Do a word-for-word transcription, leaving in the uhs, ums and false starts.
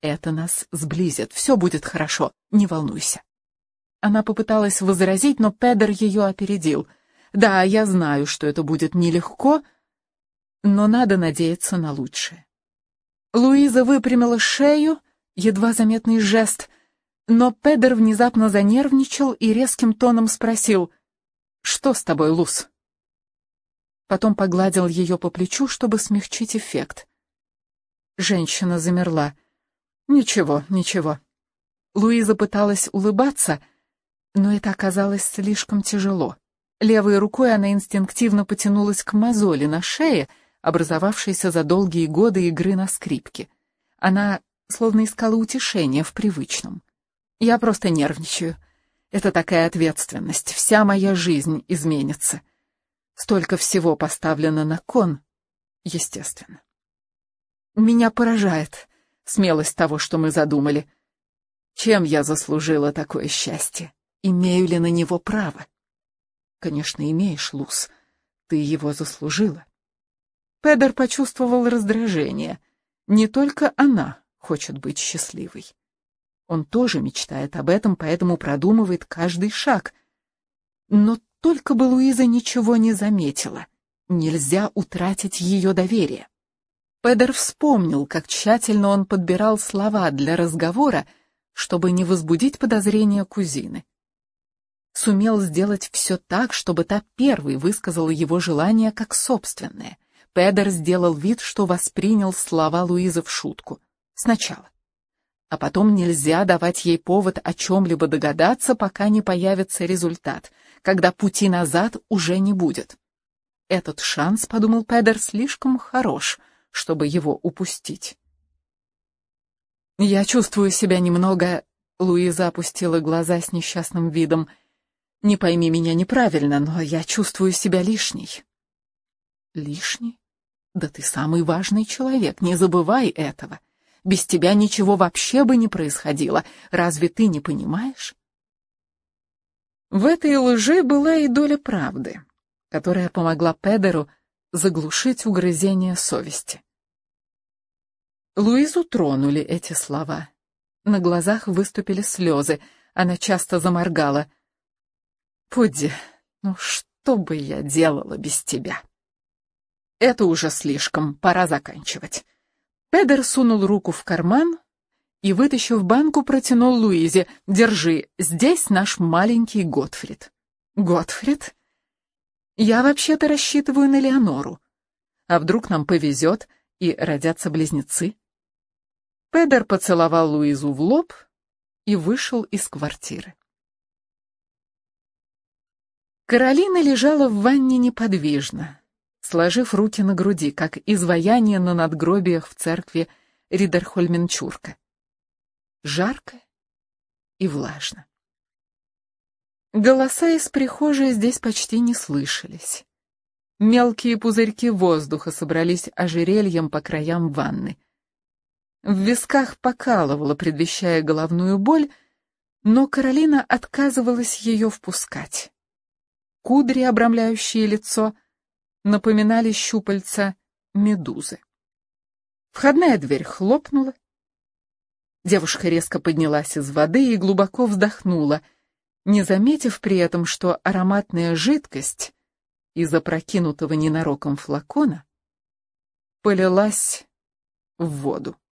Это нас сблизит, все будет хорошо, не волнуйся. Она попыталась возразить, но Педер ее опередил. Да, я знаю, что это будет нелегко, но надо надеяться на лучшее. Луиза выпрямила шею, едва заметный жест, но Педер внезапно занервничал и резким тоном спросил: «Что с тобой, Луз?» Потом погладил ее по плечу, чтобы смягчить эффект. Женщина замерла. «Ничего, ничего». Луиза пыталась улыбаться, но это оказалось слишком тяжело. Левой рукой она инстинктивно потянулась к мозоли на шее, образовавшейся за долгие годы игры на скрипке. Она словно искала утешения в привычном. «Я просто нервничаю. Это такая ответственность. Вся моя жизнь изменится. Столько всего поставлено на кон, естественно. Меня поражает смелость того, что мы задумали. Чем я заслужила такое счастье? Имею ли на него право?» «Конечно, имеешь, Луз. Ты его заслужила». Педер почувствовал раздражение. Не только она хочет быть счастливой. Он тоже мечтает об этом, поэтому продумывает каждый шаг. Но только бы Луиза ничего не заметила. Нельзя утратить ее доверие. Педер вспомнил, как тщательно он подбирал слова для разговора, чтобы не возбудить подозрения кузины. Сумел сделать все так, чтобы та первой высказала его желание как собственное. Педер сделал вид, что воспринял слова Луизы в шутку. Сначала. А потом нельзя давать ей повод о чем-либо догадаться, пока не появится результат, когда пути назад уже не будет. Этот шанс, подумал Педер, слишком хорош, чтобы его упустить. «Я чувствую себя немного...» Луиза опустила глаза с несчастным видом. «Не пойми меня неправильно, но я чувствую себя лишней». «Лишней? Да ты самый важный человек, не забывай этого. Без тебя ничего вообще бы не происходило. Разве ты не понимаешь?» В этой лжи была и доля правды, которая помогла Педеру заглушить угрызение совести. Луизу тронули эти слова. На глазах выступили слезы, она часто заморгала. «Пудди, ну что бы я делала без тебя?» «Это уже слишком, пора заканчивать». Педер сунул руку в карман и, вытащив банку, протянул Луизе. «Держи, здесь наш маленький Готфрид». «Готфрид? Я вообще-то рассчитываю на Леонору. А вдруг нам повезет и родятся близнецы?» Педер поцеловал Луизу в лоб и вышел из квартиры. Каролина лежала в ванне неподвижно, сложив руки на груди, как изваяние на надгробиях в церкви Ридерхольменчурка. Жарко и влажно. Голоса из прихожей здесь почти не слышались. Мелкие пузырьки воздуха собрались ожерельем по краям ванны. В висках покалывало, предвещая головную боль, но Каролина отказывалась ее впускать. Кудри, обрамляющие лицо, напоминали щупальца медузы. Входная дверь хлопнула. Девушка резко поднялась из воды и глубоко вздохнула, не заметив при этом, что ароматная жидкость из опрокинутого ненароком флакона полилась в воду.